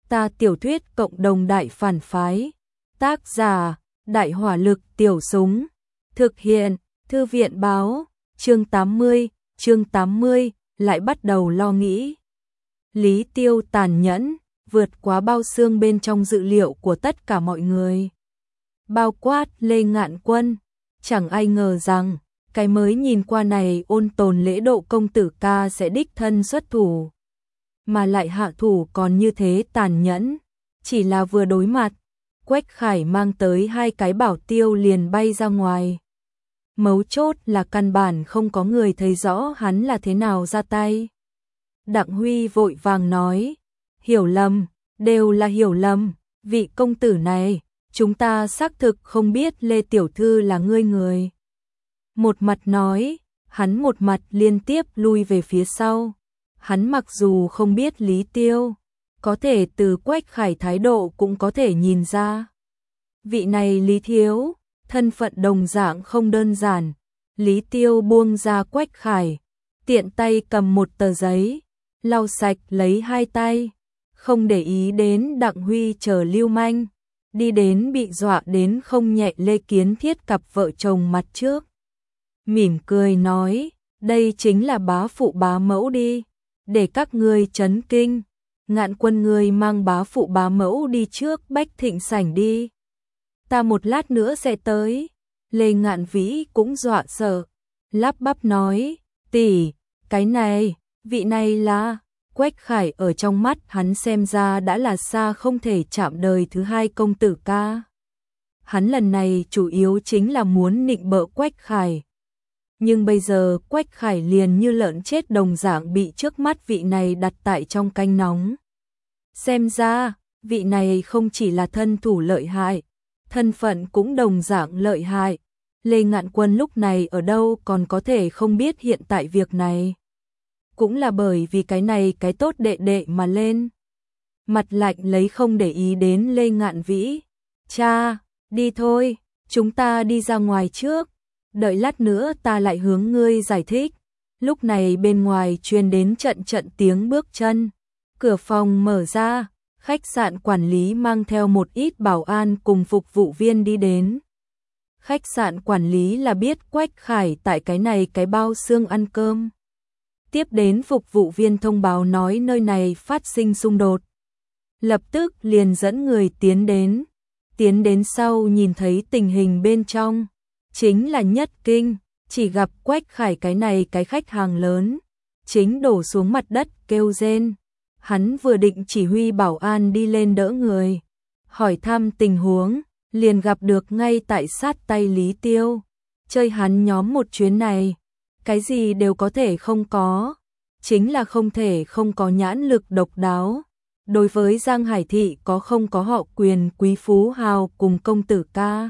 Ta tiểu thuyết cộng đồng đại phản phái. Tác giả, Đại hỏa lực tiểu súng. Thực hiện, Thư viện báo. Chương 80, lại bắt đầu lo nghĩ. Lý Tiêu tàn nhẫn, vượt quá bao xương bên trong dự liệu của tất cả mọi người. Bao quát Lê Ngạn Quân, chẳng ai ngờ rằng, cái mới nhìn qua này ôn tồn lễ độ công tử ca sẽ đích thân xuất thủ. Mà lại hạ thủ còn như thế tàn nhẫn, chỉ là vừa đối mặt, Quách Khải mang tới 2 cái bảo tiêu liền bay ra ngoài. Mấu chốt là căn bản không có người thấy rõ hắn là thế nào ra tay. Đặng Huy vội vàng nói, hiểu lầm, đều là hiểu lầm, vị công tử này, chúng ta xác thực không biết Lê Tiểu Thư là ngươi người. Một mặt nói, hắn một mặt liên tiếp lui về phía sau. Hắn mặc dù không biết Lý Tiêu, có thể từ Quách Khải thái độ cũng có thể nhìn ra. Vị này Lý Thiếu, thân phận đồng dạng không đơn giản. Lý Tiêu buông ra Quách Khải, tiện tay cầm một tờ giấy, lau sạch lấy 2 tay, không để ý đến Đặng Huy chờ lưu manh, đi đến bị dọa đến không nhẹ Lê Kiến Thiết cặp vợ chồng mặt trước. Mỉm cười nói, đây chính là bá phụ bá mẫu đi, để các ngươi chấn kinh. Ngạn Quân ngươi mang bá phụ bá mẫu đi trước Bách Thịnh sảnh đi. Ta một lát nữa sẽ tới. Lê Ngạn Vĩ cũng dọa sợ, lắp bắp nói, tỷ, cái này, vị này là... Quách Khải ở trong mắt hắn xem ra đã là xa không thể chạm đời thứ 2 công tử ca. Hắn lần này chủ yếu chính là muốn nịnh bợ Quách Khải. Nhưng bây giờ Quách Khải liền như lợn chết đồng dạng bị trước mắt vị này đặt tại trong canh nóng. Xem ra, vị này không chỉ là thân thủ lợi hại, thân phận cũng đồng dạng lợi hại. Lê Ngạn Quân lúc này ở đâu còn có thể không biết hiện tại việc này. Cũng là bởi vì cái này cái tốt đệ đệ mà lên. Mặt lạnh lấy không để ý đến Lê Ngạn Vĩ. Cha, đi thôi, chúng ta đi ra ngoài trước. Đợi lát nữa ta lại hướng ngươi giải thích. Lúc này bên ngoài truyền đến trận trận tiếng bước chân. Cửa phòng mở ra, khách sạn quản lý mang theo một ít bảo an cùng phục vụ viên đi đến. Khách sạn quản lý là biết Quách Khải tại cái này cái bao xương ăn cơm. Tiếp đến phục vụ viên thông báo nói nơi này phát sinh xung đột. Lập tức liền dẫn người tiến đến. Tiến đến sau nhìn thấy tình hình bên trong. Chính là nhất kinh, chỉ gặp Quách Khải cái này cái khách hàng lớn. Chính đổ xuống mặt đất kêu rên. Hắn vừa định chỉ huy bảo an đi lên đỡ người. Hỏi thăm tình huống, liền gặp được ngay tại sát tay Lý Tiêu. Chơi hắn nhóm một chuyến này. Cái gì đều có thể không có, chính là không thể không có nhãn lực độc đáo. Đối với Giang Hải Thị có không có họ Quyền Quý Phú Hào cùng công tử ca.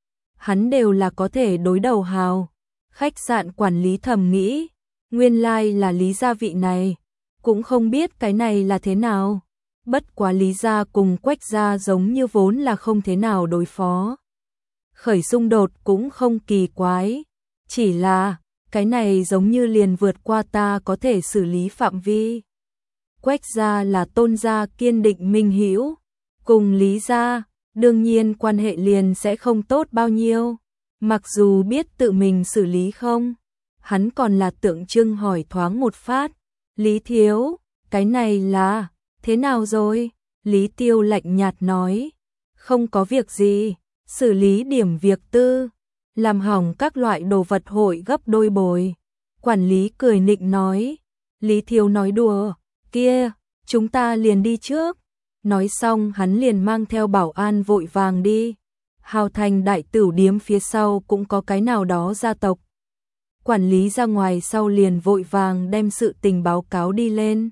Hắn đều là có thể đối đầu hào. Khách sạn quản lý thầm nghĩ, nguyên lai là Lý gia vị này, cũng không biết cái này là thế nào. Bất quá Lý gia cùng Quách gia giống như vốn là không thế nào đối phó. Khởi xung đột cũng không kỳ quái, chỉ là cái này giống như liền vượt qua ta có thể xử lý phạm vi. Quách gia là Tôn gia kiên định minh hữu, cùng Lý gia, đương nhiên quan hệ liền sẽ không tốt bao nhiêu. Mặc dù biết tự mình xử lý không, hắn còn là tượng trưng hỏi thoáng một phát. Lý Thiếu, cái này là, thế nào rồi? Lý Tiêu lạnh nhạt nói, không có việc gì, xử lý điểm việc tư. Làm hỏng các loại đồ vật hội gấp đôi bồi. Quản lý cười nịnh nói. Lý Thiếu nói đùa, kia, chúng ta liền đi trước. Nói xong hắn liền mang theo bảo an vội vàng đi. Hào Thành đại tửu điếm phía sau cũng có cái nào đó gia tộc. Quản lý ra ngoài sau liền vội vàng đem sự tình báo cáo đi lên.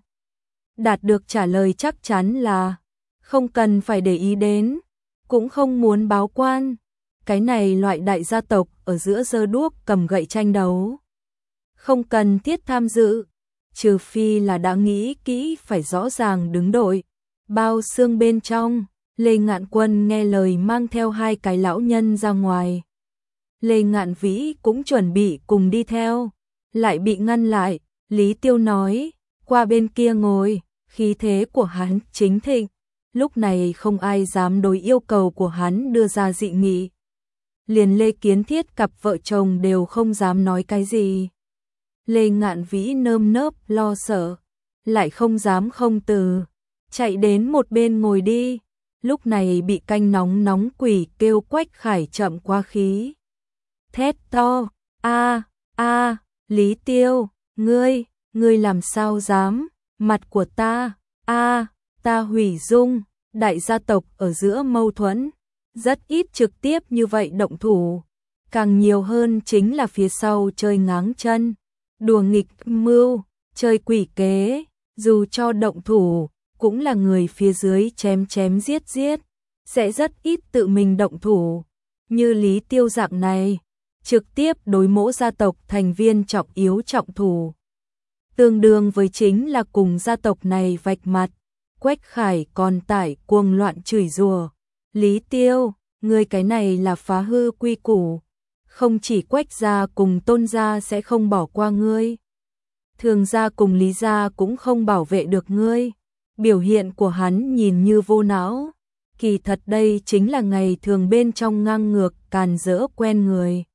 Đạt được trả lời chắc chắn là không cần phải để ý đến, cũng không muốn báo quan. Cái này loại đại gia tộc ở giữa giơ đuốc cầm gậy tranh đấu. Không cần thiết tham dự, trừ phi là đã nghĩ kỹ phải rõ ràng đứng đội. Bao xương bên trong, Lê Ngạn Quân nghe lời mang theo 2 cái lão nhân ra ngoài. Lê Ngạn Vĩ cũng chuẩn bị cùng đi theo, lại bị ngăn lại. Lý Tiêu nói, qua bên kia ngồi, khí thế của hắn chính thịnh. lúc này không ai dám đối yêu cầu của hắn đưa ra dị nghị. Liền Lê Kiến Thiết cặp vợ chồng đều không dám nói cái gì. Lê Ngạn Vĩ nơm nớp lo sợ, lại không dám không từ, chạy đến một bên ngồi đi. Lúc này bị canh nóng nóng quỷ kêu Quách Khải chậm quá khí. Thét to, a, Lý Tiêu, ngươi làm sao dám, mặt của ta, ta Hủy Dung, đại gia tộc ở giữa mâu thuẫn, rất ít trực tiếp như vậy động thủ, càng nhiều hơn chính là phía sau chơi ngáng chân, đùa nghịch mưu, chơi quỷ kế, dù cho động thủ, cũng là người phía dưới chém chém giết giết, sẽ rất ít tự mình động thủ, như Lý Tiêu dạng này, trực tiếp đối mỗi gia tộc thành viên trọng yếu trọng thủ. Tương đương với chính là cùng gia tộc này vạch mặt. Quách Khải còn tải cuồng loạn chửi rủa, Lý Tiêu, ngươi cái này là phá hư quy củ, không chỉ Quách gia cùng Tôn gia sẽ không bỏ qua ngươi, Thường gia cùng Lý gia cũng không bảo vệ được ngươi. Biểu hiện của hắn nhìn như vô não, kỳ thật đây chính là ngày thường bên trong ngang ngược càn rỡ quen người.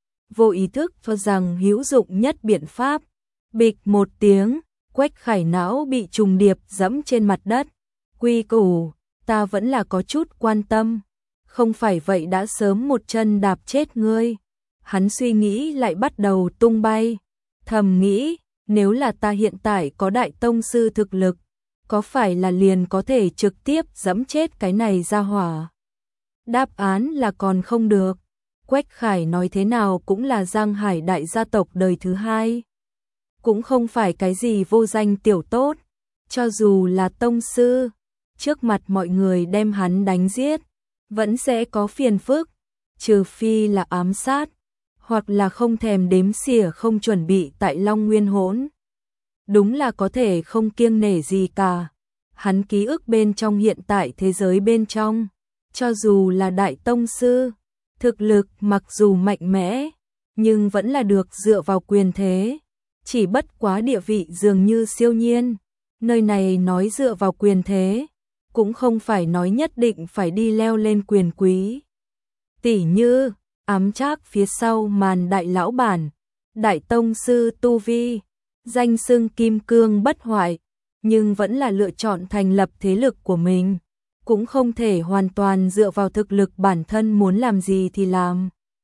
Vô ý thức cho rằng hữu dụng nhất biện pháp, bịch một tiếng, Quách Khải não bị trùng điệp dẫm trên mặt đất. Quy củ, ta vẫn là có chút quan tâm, không phải vậy đã sớm một chân đạp chết ngươi. Hắn suy nghĩ lại bắt đầu tung bay, thầm nghĩ, nếu là ta hiện tại có đại tông sư thực lực, có phải là liền có thể trực tiếp dẫm chết cái này ra hỏa? Đáp án là còn không được. Quách Khải nói thế nào cũng là Giang Hải đại gia tộc đời thứ hai, cũng không phải cái gì vô danh tiểu tốt, cho dù là tông sư, trước mặt mọi người đem hắn đánh giết, vẫn sẽ có phiền phức, trừ phi là ám sát, hoặc là không thèm đếm xỉa không chuẩn bị tại Long Nguyên hỗn. Đúng là có thể không kiêng nể gì cả. Hắn ký ức bên trong hiện tại thế giới bên trong, cho dù là đại tông sư, thực lực mặc dù mạnh mẽ, nhưng vẫn là được dựa vào quyền thế, chỉ bất quá địa vị dường như siêu nhiên. Nơi này nói dựa vào quyền thế, cũng không phải nói nhất định phải đi leo lên quyền quý. Tỉ như, ám trác phía sau màn đại lão bản, đại tông sư tu vi, danh xưng kim cương bất hoại, nhưng vẫn là lựa chọn thành lập thế lực của mình, cũng không thể hoàn toàn dựa vào thực lực bản thân muốn làm gì thì làm.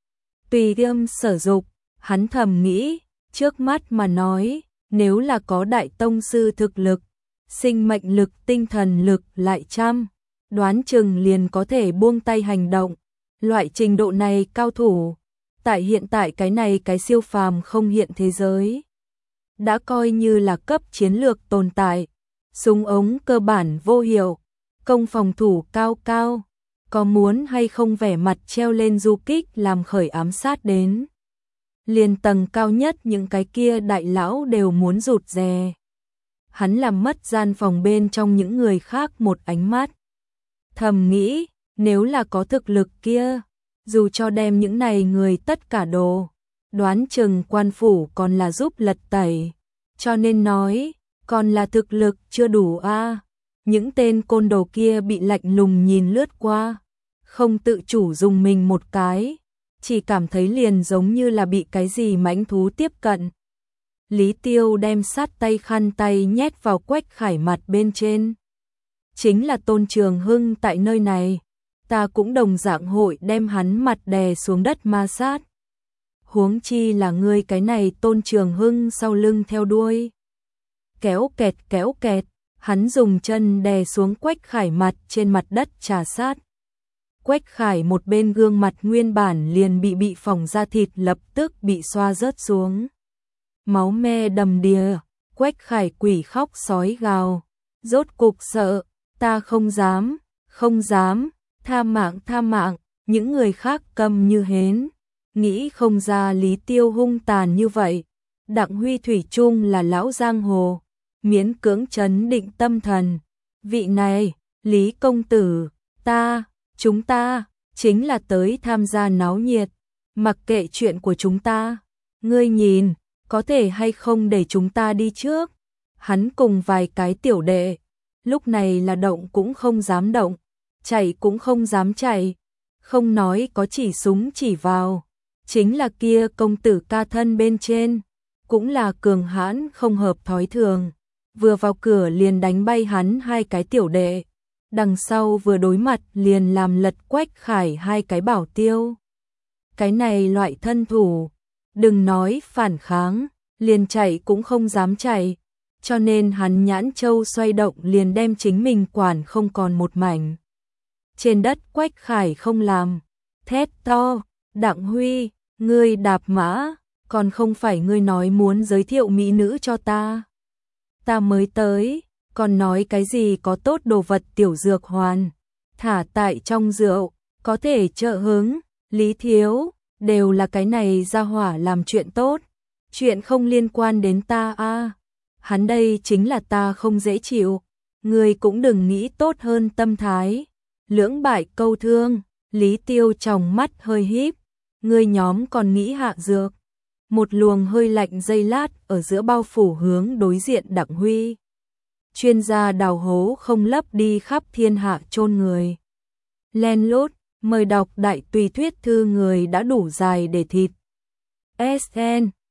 Tùy tiêm sở dục, hắn thầm nghĩ, trước mắt mà nói, nếu là có đại tông sư thực lực, sinh mệnh lực tinh thần lực lại trăm, đoán chừng liền có thể buông tay hành động. Loại trình độ này cao thủ, tại hiện tại cái này cái siêu phàm không hiện thế giới, đã coi như là cấp chiến lược tồn tại. Súng ống cơ bản vô hiệu, công phòng thủ cao cao, có muốn hay không vẻ mặt treo lên du kích làm khởi ám sát đến. Liền tầng cao nhất những cái kia đại lão đều muốn rụt rè. Hắn làm mất gian phòng bên trong những người khác một ánh mắt. Thầm nghĩ, nếu là có thực lực kia, dù cho đem những này người tất cả đồ, đoán chừng quan phủ còn là giúp lật tẩy. Cho nên nói, còn là thực lực chưa đủ a. Những tên côn đồ kia bị lạnh lùng nhìn lướt qua, không tự chủ dùng mình một cái, chỉ cảm thấy liền giống như là bị cái gì mãnh thú tiếp cận. Lý Tiêu đem sát tay khăn tay nhét vào Quách Khải mặt bên trên. Chính là Tôn Trường Hưng tại nơi này, ta cũng đồng dạng hội đem hắn mặt đè xuống đất ma sát. Huống chi là ngươi cái này Tôn Trường Hưng sau lưng theo đuôi. Kéo kẹt, hắn dùng chân đè xuống Quách Khải mặt trên mặt đất trà sát. Quách Khải một bên gương mặt nguyên bản liền bị phỏng da thịt lập tức bị xoa rớt xuống. Máu me đầm đìa, Quách Khải quỷ khóc sói gào, rốt cục sợ, ta không dám, tha mạng, những người khác câm như hến, nghĩ không ra Lý Tiêu hung tàn như vậy. Đặng Huy thủy chung là lão giang hồ, miễn cưỡng trấn định tâm thần. Vị này, Lý công tử, chúng ta, chính là tới tham gia náo nhiệt, mặc kệ chuyện của chúng ta, ngươi nhìn, có thể hay không để chúng ta đi trước. Hắn cùng vài cái tiểu đệ, lúc này là động cũng không dám động, chạy cũng không dám chạy, không nói có chỉ súng chỉ vào, chính là kia công tử ca thân bên trên, cũng là cường hãn không hợp thói thường, vừa vào cửa liền đánh bay hắn hai cái tiểu đệ, đằng sau vừa đối mặt liền làm lật Quách Khải hai cái bảo tiêu. Cái này loại thân thủ, đừng nói phản kháng, liền chạy cũng không dám chạy, cho nên hắn nhãn châu xoay động liền đem chính mình quản không còn một mảnh. Trên đất Quách Khải không làm, thét to, Đặng Huy, ngươi đạp mã, còn không phải ngươi nói muốn giới thiệu mỹ nữ cho ta. Ta mới tới, còn nói cái gì có tốt đồ vật tiểu dược hoàn, thả tại trong rượu, có thể trợ hứng, Lý Thiếu, đều là cái này ra hỏa làm chuyện tốt, chuyện không liên quan đến ta a. Hắn đây chính là ta không dễ chịu, ngươi cũng đừng nghĩ tốt hơn tâm thái. Lưỡng bại câu thương, Lý Tiêu trong mắt hơi híp, ngươi nhóm còn nghĩ hạ dược. Một luồng hơi lạnh giây lát ở giữa bao phủ hướng đối diện Đặng Huy. Chuyên gia đào hố không lấp đi khắp thiên hạ chôn người. Len lút, mời đọc đại tùy thuyết thư người đã đủ dài để thịt. SN